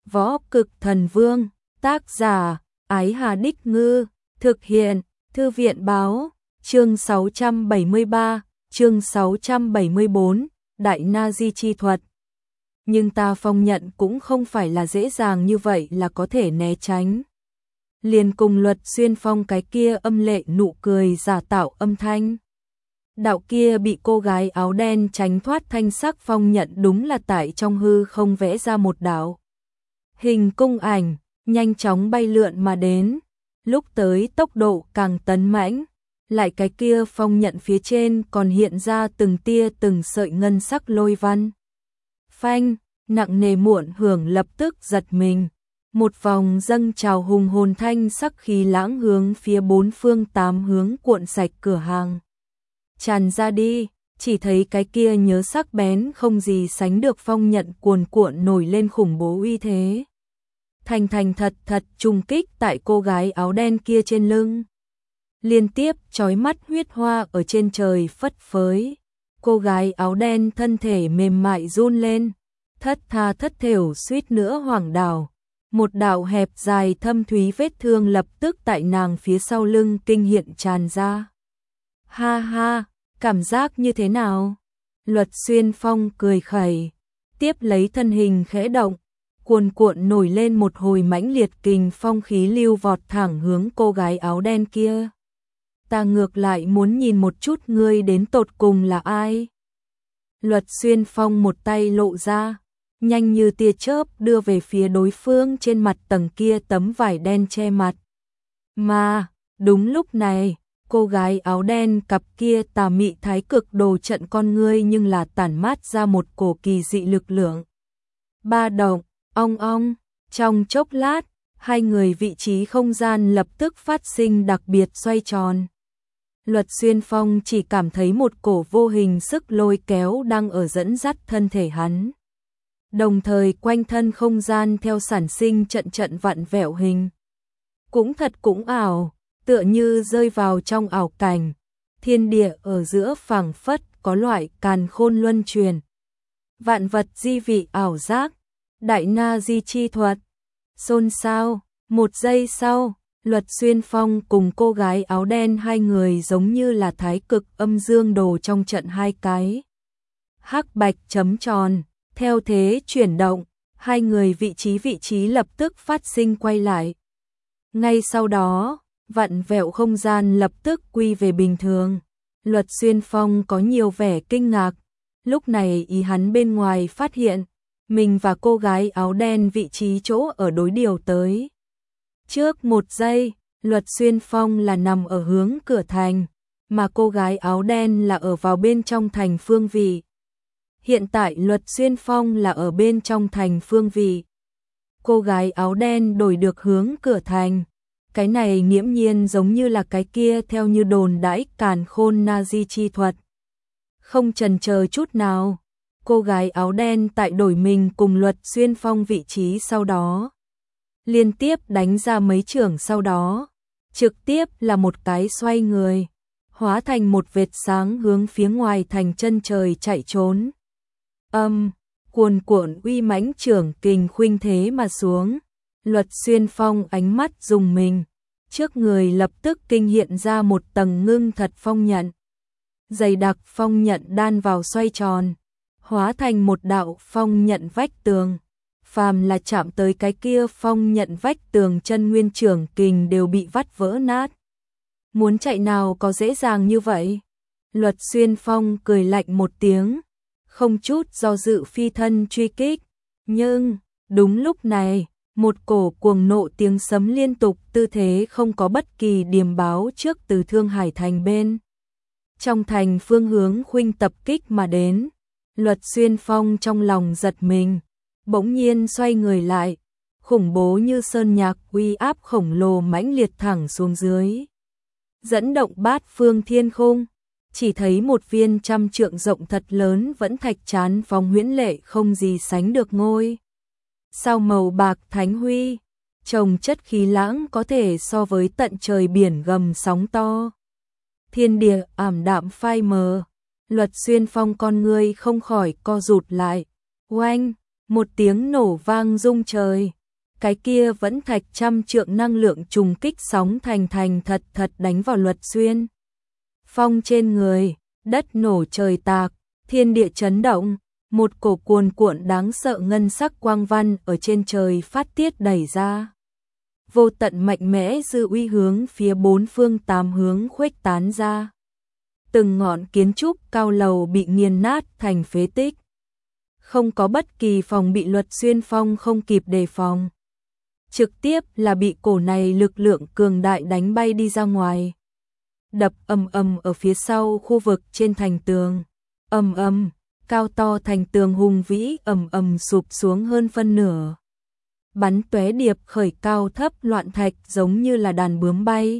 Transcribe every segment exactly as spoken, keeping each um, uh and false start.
Võ Cực Thần Vương, tác giả, Ái Hà Đích Ngư, thực hiện, Thư viện Báo, chương sáu trăm bảy mươi ba, chương sáu trăm bảy mươi bốn, Đại Na Di chi thuật. Nhưng ta phong nhận cũng không phải là dễ dàng như vậy là có thể né tránh. Liền cùng Luật Xuyên Phong cái kia âm lệ nụ cười giả tạo âm thanh. Đạo kia bị cô gái áo đen tránh thoát thanh sắc phong nhận đúng là tại trong hư không vẽ ra một đạo hình cung ảnh, nhanh chóng bay lượn mà đến, lúc tới tốc độ càng tấn mãnh, lại cái kia phong nhận phía trên còn hiện ra từng tia từng sợi ngân sắc lôi văn. Phanh, nặng nề muộn hưởng lập tức giật mình, một vòng dâng trào hùng hồn thanh sắc khí lãng hướng phía bốn phương tám hướng cuộn sạch cửa hàng. Tràn ra đi, chỉ thấy cái kia nhớ sắc bén không gì sánh được phong nhận cuồn cuộn nổi lên khủng bố uy thế. Thành thành thật thật trùng kích tại cô gái áo đen kia trên lưng. Liên tiếp chói mắt huyết hoa ở trên trời phất phới. Cô gái áo đen thân thể mềm mại run lên, thất tha thất thểu suýt nữa hoảng đảo. Một đạo hẹp dài thâm thúy vết thương lập tức tại nàng phía sau lưng kinh hiện tràn ra. Ha ha, cảm giác như thế nào? Luật Xuyên Phong cười khẩy, tiếp lấy thân hình khẽ động, cuồn cuộn nổi lên một hồi mãnh liệt kình phong khí lưu vọt thẳng hướng cô gái áo đen kia. Ta ngược lại muốn nhìn một chút ngươi đến tột cùng là ai? Luật Xuyên Phong một tay lộ ra, nhanh như tia chớp đưa về phía đối phương trên mặt tầng kia tấm vải đen che mặt. Mà, đúng lúc này, cô gái áo đen cặp kia tà mị thái cực đồ trận con ngươi nhưng là tản mát ra một cổ kỳ dị lực lượng. Ba động, ong ong, trong chốc lát, hai người vị trí không gian lập tức phát sinh đặc biệt xoay tròn. Luật Xuyên Phong chỉ cảm thấy một cổ vô hình sức lôi kéo đang ở dẫn dắt thân thể hắn. Đồng thời quanh thân không gian theo sản sinh trận trận vặn vẹo hình. Cũng thật cũng ảo, tựa như rơi vào trong ảo cảnh, thiên địa ở giữa phảng phất có loại càn khôn luân truyền. Vạn vật di vị ảo giác, Đại Na Di chi thuật. Xôn xao, một giây sau, Luật Xuyên Phong cùng cô gái áo đen hai người giống như là thái cực âm dương đồ trong trận hai cái. Hắc bạch chấm tròn, theo thế chuyển động, hai người vị trí vị trí lập tức phát sinh quay lại. Ngay sau đó, vặn vẹo không gian lập tức quy về bình thường. Luật Xuyên Phong có nhiều vẻ kinh ngạc, lúc này ý hắn bên ngoài phát hiện, mình và cô gái áo đen vị trí chỗ ở đối điều tới. Trước một giây, Luật Xuyên Phong là nằm ở hướng cửa thành, mà cô gái áo đen là ở vào bên trong thành phương vị. Hiện tại Luật Xuyên Phong là ở bên trong thành phương vị. Cô gái áo đen đổi được hướng cửa thành. Cái này nghiễm nhiên giống như là cái kia theo như đồn đãi càn khôn na di chi thuật. Không chần chờ chút nào, cô gái áo đen tại đổi mình cùng Luật Xuyên Phong vị trí sau đó. Liên tiếp đánh ra mấy chưởng sau đó, trực tiếp là một cái xoay người, hóa thành một vệt sáng hướng phía ngoài thành chân trời chạy trốn. Âm, cuồn cuộn uy mãnh chưởng kình khuynh thế mà xuống. Luật Xuyên Phong ánh mắt dùng mình, trước người lập tức kinh hiện ra một tầng ngưng thật phong nhận. Dày đặc phong nhận đan vào xoay tròn, hóa thành một đạo phong nhận vách tường. Phàm là chạm tới cái kia phong nhận vách tường chân nguyên trưởng kình đều bị vắt vỡ nát. Muốn chạy nào có dễ dàng như vậy? Luật Xuyên Phong cười lạnh một tiếng, không chút do dự phi thân truy kích. Nhưng, đúng lúc này, một cổ cuồng nộ tiếng sấm liên tục tư thế không có bất kỳ điềm báo trước từ Thương Hải thành bên. Trong thành phương hướng khuynh tập kích mà đến, Luật Xuyên Phong trong lòng giật mình, bỗng nhiên xoay người lại, khủng bố như sơn nhạc uy áp khổng lồ mãnh liệt thẳng xuống dưới. Dẫn động bát phương thiên khung, chỉ thấy một viên trăm trượng rộng thật lớn vẫn thạch chán phóng huyễn lệ không gì sánh được ngôi. Sao màu bạc thánh huy, trồng chất khí lãng có thể so với tận trời biển gầm sóng to. Thiên địa ảm đạm phai mờ, Luật Xuyên Phong con ngươi không khỏi co rụt lại. Oanh, một tiếng nổ vang rung trời, cái kia vẫn thạch trăm trượng năng lượng trùng kích sóng thành thành thật thật đánh vào Luật Xuyên Phong trên người, đất nổ trời tạc, thiên địa chấn động, một cổ cuồn cuộn đáng sợ ngân sắc quang văn ở trên trời phát tiết đẩy ra. Vô tận mạnh mẽ dư uy hướng phía bốn phương tám hướng khuếch tán ra. Từng ngọn kiến trúc cao lầu bị nghiền nát thành phế tích. Không có bất kỳ phòng bị Luật Xuyên Phong không kịp đề phòng. Trực tiếp là bị cổ này lực lượng cường đại đánh bay đi ra ngoài. Đập ầm ầm ở phía sau khu vực trên thành tường. Ầm ầm, cao to thành tường hùng vĩ ầm ầm sụp xuống hơn phân nửa. Bắn tóe điệp khởi cao thấp loạn thạch giống như là đàn bướm bay.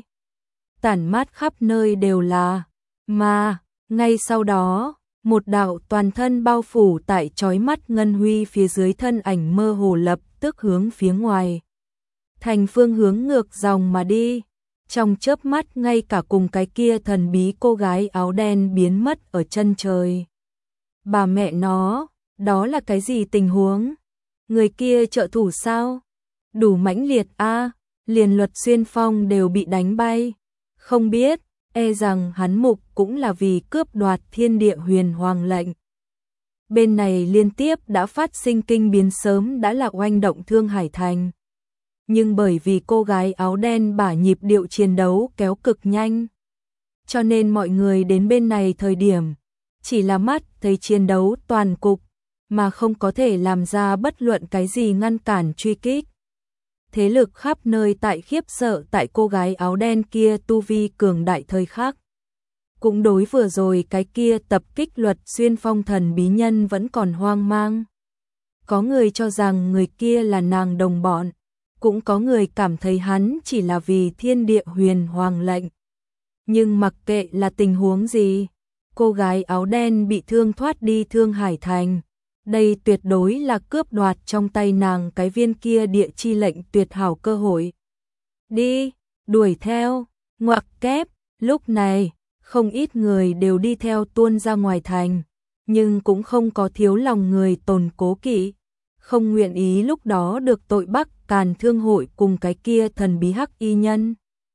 Tản mát khắp nơi đều là, mà, ngay sau đó, một đạo toàn thân bao phủ tại chói mắt ngân huy phía dưới thân ảnh mơ hồ lập tức hướng phía ngoài. Thành phương hướng ngược dòng mà đi. Trong chớp mắt ngay cả cùng cái kia thần bí cô gái áo đen biến mất ở chân trời. Bà mẹ nó, đó là cái gì tình huống? Người kia trợ thủ sao? Đủ mãnh liệt a, liền Luật Xuyên Phong đều bị đánh bay. Không biết, e rằng hắn mục cũng là vì cướp đoạt thiên địa huyền hoàng lệnh. Bên này liên tiếp đã phát sinh kinh biến sớm đã là oanh động Thương Hải Thành. Nhưng bởi vì cô gái áo đen bả nhịp điệu chiến đấu kéo cực nhanh, cho nên mọi người đến bên này thời điểm chỉ là mắt thấy chiến đấu toàn cục, mà không có thể làm ra bất luận cái gì ngăn cản truy kích. Thế lực khắp nơi tại khiếp sợ tại cô gái áo đen kia tu vi cường đại thời khắc. Cũng đối vừa rồi cái kia tập kích Luật Xuyên Phong thần bí nhân vẫn còn hoang mang. Có người cho rằng người kia là nàng đồng bọn, cũng có người cảm thấy hắn chỉ là vì thiên địa huyền hoàng lệnh. Nhưng mặc kệ là tình huống gì, cô gái áo đen bị thương thoát đi Thương Hải Thành. Đây tuyệt đối là cướp đoạt trong tay nàng cái viên kia địa chi lệnh tuyệt hảo cơ hội. Đi, đuổi theo, ngoặc kép, lúc này, không ít người đều đi theo tuôn ra ngoài thành, nhưng cũng không có thiếu lòng người tồn cố kỵ, không nguyện ý lúc đó được tội Bắc Càn Thương hội cùng cái kia thần bí hắc y nhân.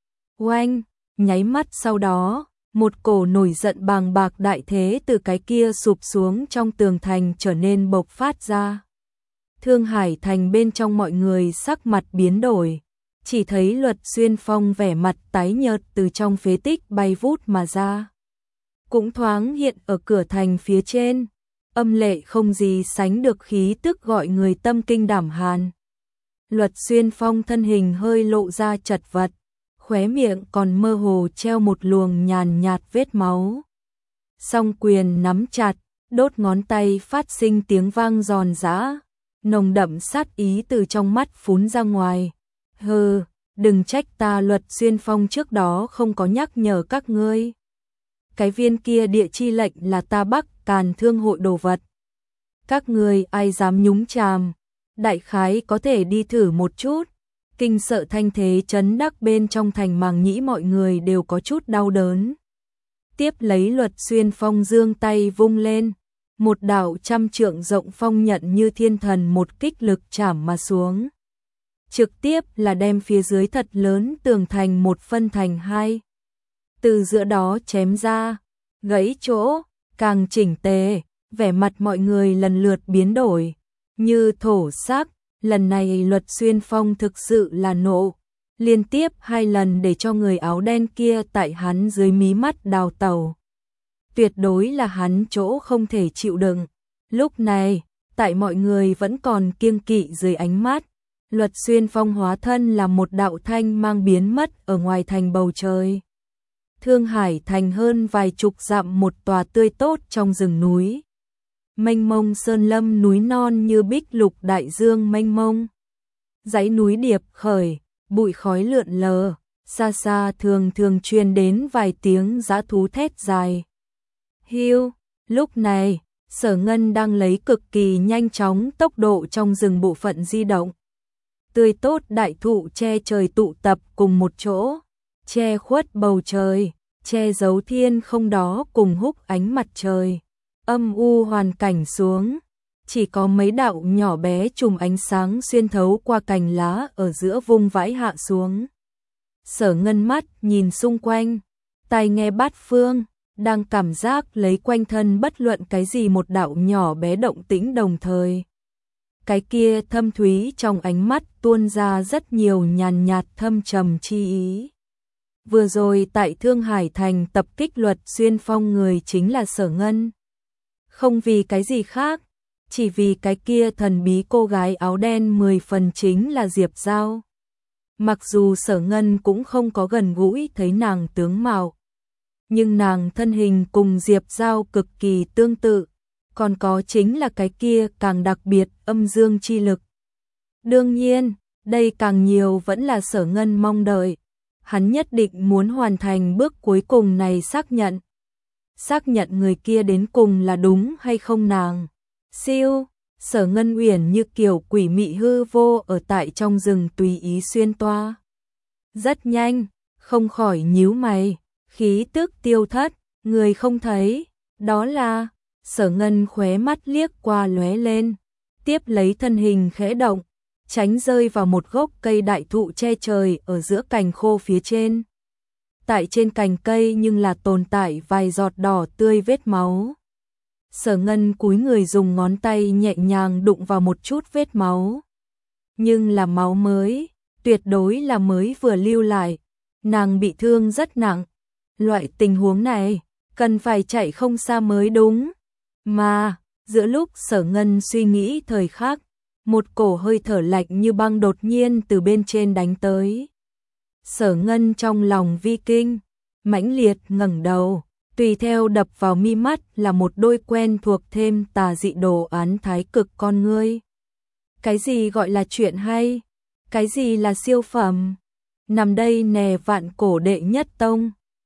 Oanh, nháy mắt sau đó, một cổ nổi giận bàng bạc đại thế từ cái kia sụp xuống trong tường thành trở nên bộc phát ra. Thương Hải Thành bên trong mọi người sắc mặt biến đổi, chỉ thấy Luật Xuyên Phong vẻ mặt tái nhợt từ trong phế tích bay vút mà ra. Cũng thoáng hiện ở cửa thành phía trên, âm lệ không gì sánh được khí tức gọi người tâm kinh đảm hàn. Luật Xuyên Phong thân hình hơi lộ ra chật vật, khóe miệng còn mơ hồ treo một luồng nhàn nhạt vết máu. Song quyền nắm chặt, đốt ngón tay phát sinh tiếng vang giòn giã, nồng đậm sát ý từ trong mắt phún ra ngoài. Hừ, đừng trách ta Luật Xuyên Phong trước đó không có nhắc nhở các ngươi. Cái viên kia địa chi lệnh là ta Bắc Càn Thương hội đồ vật. Các ngươi ai dám nhúng chàm, đại khái có thể đi thử một chút. Kinh sợ thanh thế chấn đắc bên trong thành màng nhĩ mọi người đều có chút đau đớn. Tiếp lấy Luật Xuyên Phong giương tay vung lên, một đạo trăm trượng rộng phong nhận như thiên thần một kích lực chảm mà xuống. Trực tiếp là đem phía dưới thật lớn tường thành một phân thành hai. Từ giữa đó chém ra, gãy chỗ, càng chỉnh tề, vẻ mặt mọi người lần lượt biến đổi, như thổ sắc. Lần này Luật Xuyên Phong thực sự là nộ, liên tiếp hai lần để cho người áo đen kia tại hắn dưới mí mắt đào tẩu. Tuyệt đối là hắn chỗ không thể chịu đựng. Lúc này, tại mọi người vẫn còn kiêng kỵ dưới ánh mắt, Luật Xuyên Phong hóa thân là một đạo thanh mang biến mất ở ngoài thành bầu trời. Thương Hải Thành hơn vài chục dặm một tòa tươi tốt trong rừng núi. Mênh mông sơn lâm núi non như bích lục đại dương mênh mông. Dãy núi điệp khởi, bụi khói lượn lờ, xa xa thường thường truyền đến vài tiếng dã thú thét dài. Hiu, lúc này, Sở Ngân đang lấy cực kỳ nhanh chóng tốc độ trong rừng bộ phận di động. Tươi tốt đại thụ che trời tụ tập cùng một chỗ, che khuất bầu trời, che giấu thiên không đó cùng húc ánh mặt trời. Âm u hoàn cảnh xuống, chỉ có mấy đạo nhỏ bé chùm ánh sáng xuyên thấu qua cành lá ở giữa vung vãi hạ xuống. Sở Ngân mắt nhìn xung quanh, tai nghe bát phương, đang cảm giác lấy quanh thân bất luận cái gì một đạo nhỏ bé động tĩnh đồng thời. Cái kia thâm thúy trong ánh mắt tuôn ra rất nhiều nhàn nhạt thâm trầm chi ý. Vừa rồi tại Thương Hải Thành tập kích Luật Xuyên Phong người chính là Sở Ngân. Không vì cái gì khác, chỉ vì cái kia thần bí cô gái áo đen mười phần chính là Diệp Giao. Mặc dù Sở Ngân cũng không có gần gũi thấy nàng tướng mạo, nhưng nàng thân hình cùng Diệp Giao cực kỳ tương tự, còn có chính là cái kia càng đặc biệt âm dương chi lực. Đương nhiên, đây càng nhiều vẫn là Sở Ngân mong đợi, hắn nhất định muốn hoàn thành bước cuối cùng này xác nhận. Xác nhận người kia đến cùng là đúng hay không nàng. Siêu, Sở Ngân uyển như kiểu quỷ mị hư vô ở tại trong rừng tùy ý xuyên toa. Rất nhanh, không khỏi nhíu mày, khí tức tiêu thất, người không thấy, đó là, Sở Ngân khóe mắt liếc qua lóe lên, tiếp lấy thân hình khẽ động, tránh rơi vào một gốc cây đại thụ che trời ở giữa cành khô phía trên. Tại trên cành cây nhưng là tồn tại vài giọt đỏ tươi vết máu. Sở Ngân cúi người dùng ngón tay nhẹ nhàng đụng vào một chút vết máu. Nhưng là máu mới, tuyệt đối là mới vừa lưu lại. Nàng bị thương rất nặng. Loại tình huống này, cần phải chạy không xa mới đúng. Mà, giữa lúc Sở Ngân suy nghĩ thời khắc, một cổ hơi thở lạnh như băng đột nhiên từ bên trên đánh tới. Sở Ngân trong lòng vi kinh, mãnh liệt ngẩng đầu, tùy theo đập vào mi mắt là một đôi quen thuộc thêm tà dị đồ án thái cực con ngươi. Cái gì gọi là chuyện hay? Cái gì là siêu phẩm? Nằm đây nè vạn cổ đệ nhất tông.